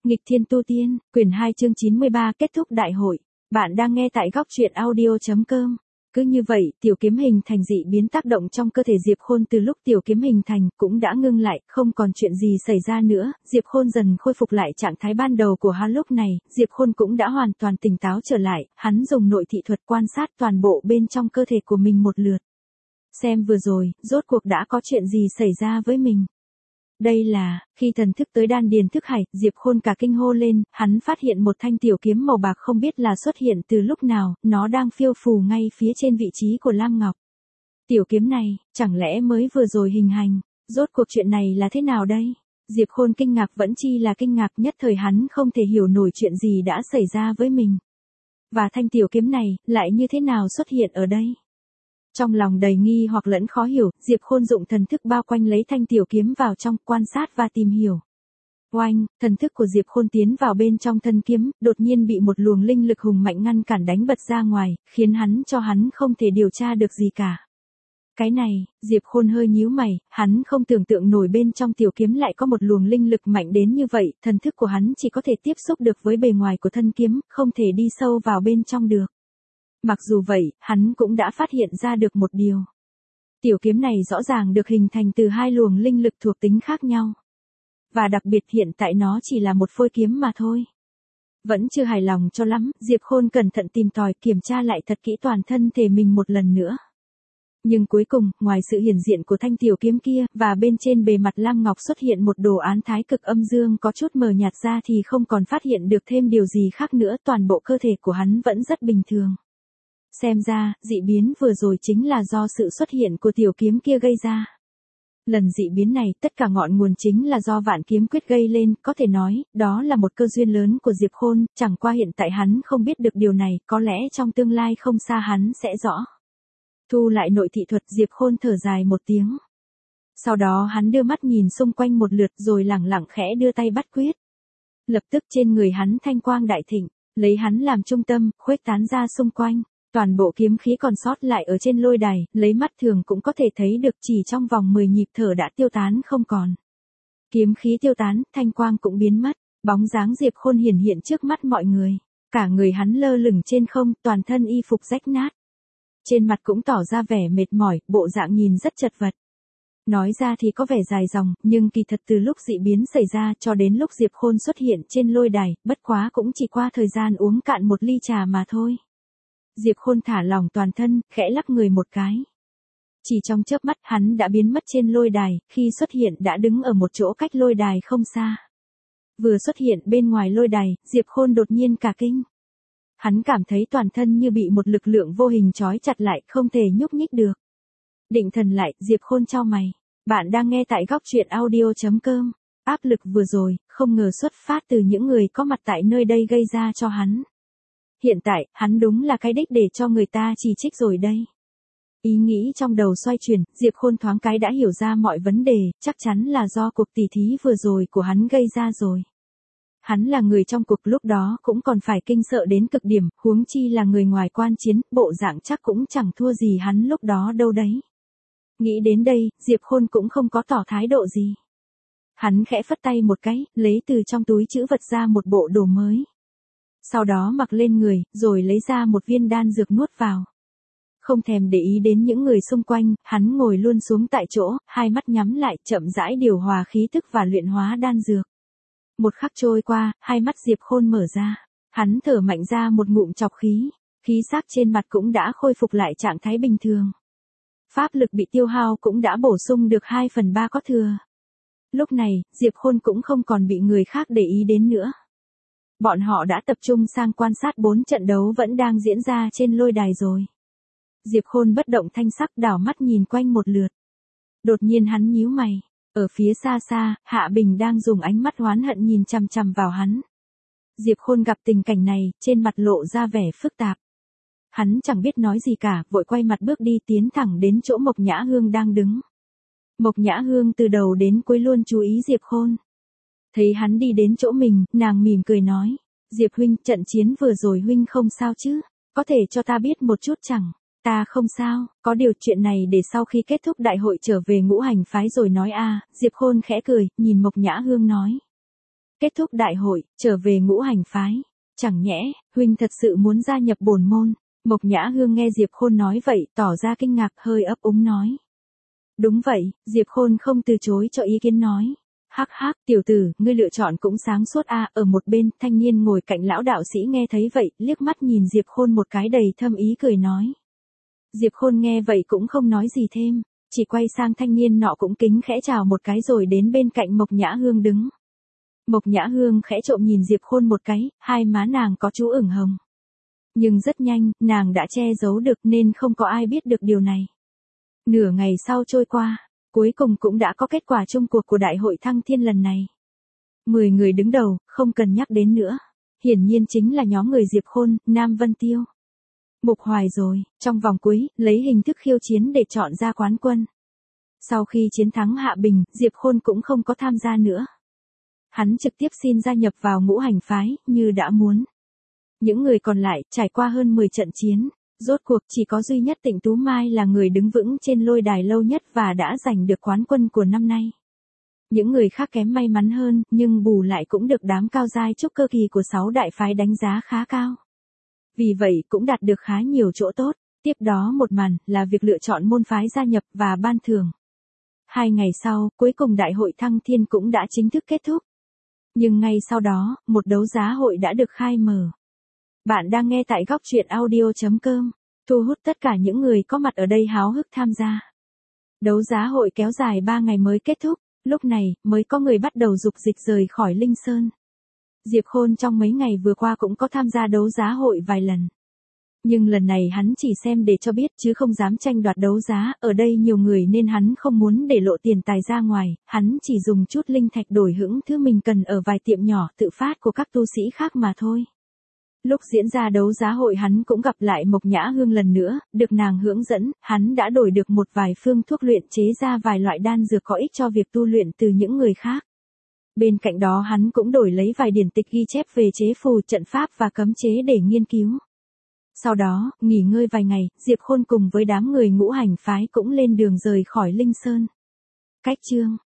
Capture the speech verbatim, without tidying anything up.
Nghịch thiên tu tiên, quyển hai chương chín mươi ba kết thúc đại hội. Bạn đang nghe tại góc truyện audio chấm com. Cứ như vậy, tiểu kiếm hình thành dị biến tác động trong cơ thể Diệp Khôn từ lúc tiểu kiếm hình thành cũng đã ngưng lại, không còn chuyện gì xảy ra nữa, Diệp Khôn dần khôi phục lại trạng thái ban đầu của hắn lúc này, Diệp Khôn cũng đã hoàn toàn tỉnh táo trở lại, hắn dùng nội thị thuật quan sát toàn bộ bên trong cơ thể của mình một lượt. Xem vừa rồi, rốt cuộc đã có chuyện gì xảy ra với mình. Đây là, khi thần thức tới đan điền thức hải, Diệp Khôn cả kinh hô lên, hắn phát hiện một thanh tiểu kiếm màu bạc không biết là xuất hiện từ lúc nào, nó đang phiêu phù ngay phía trên vị trí của Lam Ngọc. Tiểu kiếm này, chẳng lẽ mới vừa rồi hình hành, rốt cuộc chuyện này là thế nào đây? Diệp Khôn kinh ngạc vẫn chi là kinh ngạc, nhất thời hắn không thể hiểu nổi chuyện gì đã xảy ra với mình. Và thanh tiểu kiếm này, lại như thế nào xuất hiện ở đây? Trong lòng đầy nghi hoặc lẫn khó hiểu, Diệp Khôn dụng thần thức bao quanh lấy thanh tiểu kiếm vào trong, quan sát và tìm hiểu. Oanh, thần thức của Diệp Khôn tiến vào bên trong thân kiếm, đột nhiên bị một luồng linh lực hùng mạnh ngăn cản đánh bật ra ngoài, khiến hắn cho hắn không thể điều tra được gì cả. Cái này, Diệp Khôn hơi nhíu mày, hắn không tưởng tượng nổi bên trong tiểu kiếm lại có một luồng linh lực mạnh đến như vậy, thần thức của hắn chỉ có thể tiếp xúc được với bề ngoài của thân kiếm, không thể đi sâu vào bên trong được. Mặc dù vậy, hắn cũng đã phát hiện ra được một điều. Tiểu kiếm này rõ ràng được hình thành từ hai luồng linh lực thuộc tính khác nhau. Và đặc biệt hiện tại nó chỉ là một phôi kiếm mà thôi. Vẫn chưa hài lòng cho lắm, Diệp Khôn cẩn thận tìm tòi kiểm tra lại thật kỹ toàn thân thể mình một lần nữa. Nhưng cuối cùng, ngoài sự hiển diện của thanh tiểu kiếm kia, và bên trên bề mặt Lam Ngọc xuất hiện một đồ án thái cực âm dương có chút mờ nhạt ra thì không còn phát hiện được thêm điều gì khác nữa, toàn bộ cơ thể của hắn vẫn rất bình thường. Xem ra, dị biến vừa rồi chính là do sự xuất hiện của tiểu kiếm kia gây ra. Lần dị biến này, tất cả ngọn nguồn chính là do vạn kiếm quyết gây lên, có thể nói, đó là một cơ duyên lớn của Diệp Khôn, chẳng qua hiện tại hắn không biết được điều này, có lẽ trong tương lai không xa hắn sẽ rõ. Thu lại nội thị thuật, Diệp Khôn thở dài một tiếng. Sau đó hắn đưa mắt nhìn xung quanh một lượt rồi lẳng lặng khẽ đưa tay bắt quyết. Lập tức trên người hắn thanh quang đại thịnh, lấy hắn làm trung tâm, khuếch tán ra xung quanh. Toàn bộ kiếm khí còn sót lại ở trên lôi đài, lấy mắt thường cũng có thể thấy được chỉ trong vòng mười nhịp thở đã tiêu tán không còn. Kiếm khí tiêu tán, thanh quang cũng biến mất, bóng dáng Diệp Khôn hiển hiện trước mắt mọi người. Cả người hắn lơ lửng trên không, toàn thân y phục rách nát. Trên mặt cũng tỏ ra vẻ mệt mỏi, bộ dạng nhìn rất chật vật. Nói ra thì có vẻ dài dòng, nhưng kỳ thật từ lúc dị biến xảy ra cho đến lúc Diệp Khôn xuất hiện trên lôi đài, bất quá cũng chỉ qua thời gian uống cạn một ly trà mà thôi. Diệp Khôn thả lỏng toàn thân, khẽ lắc người một cái. Chỉ trong chớp mắt hắn đã biến mất trên lôi đài, khi xuất hiện đã đứng ở một chỗ cách lôi đài không xa. Vừa xuất hiện bên ngoài lôi đài, Diệp Khôn đột nhiên cả kinh. Hắn cảm thấy toàn thân như bị một lực lượng vô hình trói chặt lại, không thể nhúc nhích được. Định thần lại, Diệp Khôn chau mày. Bạn đang nghe tại góc truyện audio chấm com. Áp lực vừa rồi, không ngờ xuất phát từ những người có mặt tại nơi đây gây ra cho hắn. Hiện tại, hắn đúng là cái đích để cho người ta chỉ trích rồi đây. Ý nghĩ trong đầu xoay chuyển, Diệp Khôn thoáng cái đã hiểu ra mọi vấn đề, chắc chắn là do cuộc tỉ thí vừa rồi của hắn gây ra rồi. Hắn là người trong cuộc lúc đó cũng còn phải kinh sợ đến cực điểm, huống chi là người ngoài quan chiến, bộ dạng chắc cũng chẳng thua gì hắn lúc đó đâu đấy. Nghĩ đến đây, Diệp Khôn cũng không có tỏ thái độ gì. Hắn khẽ phất tay một cái, lấy từ trong túi trữ vật ra một bộ đồ mới. Sau đó mặc lên người, rồi lấy ra một viên đan dược nuốt vào. Không thèm để ý đến những người xung quanh, hắn ngồi luôn xuống tại chỗ, hai mắt nhắm lại, chậm rãi điều hòa khí tức và luyện hóa đan dược. Một khắc trôi qua, hai mắt Diệp Khôn mở ra. Hắn thở mạnh ra một ngụm trọc khí, khí sắc trên mặt cũng đã khôi phục lại trạng thái bình thường. Pháp lực bị tiêu hao cũng đã bổ sung được hai phần ba có thừa. Lúc này, Diệp Khôn cũng không còn bị người khác để ý đến nữa. Bọn họ đã tập trung sang quan sát bốn trận đấu vẫn đang diễn ra trên lôi đài rồi. Diệp Khôn bất động thanh sắc đảo mắt nhìn quanh một lượt. Đột nhiên hắn nhíu mày. Ở phía xa xa, Hạ Bình đang dùng ánh mắt oán hận nhìn chằm chằm vào hắn. Diệp Khôn gặp tình cảnh này, trên mặt lộ ra vẻ phức tạp. Hắn chẳng biết nói gì cả, vội quay mặt bước đi tiến thẳng đến chỗ Mộc Nhã Hương đang đứng. Mộc Nhã Hương từ đầu đến cuối luôn chú ý Diệp Khôn. Thấy hắn đi đến chỗ mình, nàng mỉm cười nói. Diệp huynh, trận chiến vừa rồi huynh không sao chứ? Có thể cho ta biết một chút chẳng? Ta không sao, có điều chuyện này để sau khi kết thúc đại hội trở về Ngũ Hành phái rồi nói a. Diệp Khôn khẽ cười, nhìn Mộc Nhã Hương nói. Kết thúc đại hội, trở về ngũ hành phái. Chẳng nhẽ, huynh thật sự muốn gia nhập bổn môn? Mộc Nhã Hương nghe Diệp Khôn nói vậy, tỏ ra kinh ngạc, hơi ấp úng nói. Đúng vậy, Diệp Khôn không từ chối cho ý kiến nói. Hắc hắc, tiểu tử, ngươi lựa chọn cũng sáng suốt a. Ở một bên, thanh niên ngồi cạnh lão đạo sĩ nghe thấy vậy, liếc mắt nhìn Diệp Khôn một cái đầy thâm ý cười nói. Diệp Khôn nghe vậy cũng không nói gì thêm, chỉ quay sang thanh niên nọ cũng kính khẽ chào một cái rồi đến bên cạnh Mộc Nhã Hương đứng. Mộc Nhã Hương khẽ trộm nhìn Diệp Khôn một cái, hai má nàng có chú ửng hồng. Nhưng rất nhanh, nàng đã che giấu được nên không có ai biết được điều này. Nửa ngày sau trôi qua, cuối cùng cũng đã có kết quả chung cuộc của đại hội Thăng Thiên lần này. Mười người đứng đầu, không cần nhắc đến nữa. Hiển nhiên chính là nhóm người Diệp Khôn, Nam Vân Tiêu, Mục Hoài rồi, trong vòng cuối, lấy hình thức khiêu chiến để chọn ra quán quân. Sau khi chiến thắng Hạ Bình, Diệp Khôn cũng không có tham gia nữa. Hắn trực tiếp xin gia nhập vào ngũ hành phái, như đã muốn. Những người còn lại, trải qua hơn mười trận chiến, rốt cuộc chỉ có duy nhất Tịnh Tú Mai là người đứng vững trên lôi đài lâu nhất và đã giành được quán quân của năm nay. Những người khác kém may mắn hơn, nhưng bù lại cũng được đám cao giai trúc cơ kỳ của sáu đại phái đánh giá khá cao. Vì vậy cũng đạt được khá nhiều chỗ tốt. Tiếp đó một màn là việc lựa chọn môn phái gia nhập và ban thưởng. Hai ngày sau, cuối cùng đại hội Thăng Thiên cũng đã chính thức kết thúc. Nhưng ngay sau đó, một đấu giá hội đã được khai mở. Bạn đang nghe tại góc truyện audio chấm com, thu hút tất cả những người có mặt ở đây háo hức tham gia. Đấu giá hội kéo dài ba ngày mới kết thúc, lúc này mới có người bắt đầu dục dịch rời khỏi Linh Sơn. Diệp Khôn trong mấy ngày vừa qua cũng có tham gia đấu giá hội vài lần. Nhưng lần này hắn chỉ xem để cho biết chứ không dám tranh đoạt đấu giá, ở đây nhiều người nên hắn không muốn để lộ tiền tài ra ngoài, hắn chỉ dùng chút linh thạch đổi hững thứ mình cần ở vài tiệm nhỏ tự phát của các tu sĩ khác mà thôi. Lúc diễn ra đấu giá hội hắn cũng gặp lại Mộc Nhã Hương lần nữa, được nàng hướng dẫn, hắn đã đổi được một vài phương thuốc luyện chế ra vài loại đan dược có ích cho việc tu luyện từ những người khác. Bên cạnh đó hắn cũng đổi lấy vài điển tịch ghi chép về chế phù, trận pháp và cấm chế để nghiên cứu. Sau đó, nghỉ ngơi vài ngày, Diệp Khôn cùng với đám người ngũ hành phái cũng lên đường rời khỏi Linh Sơn. Cách chương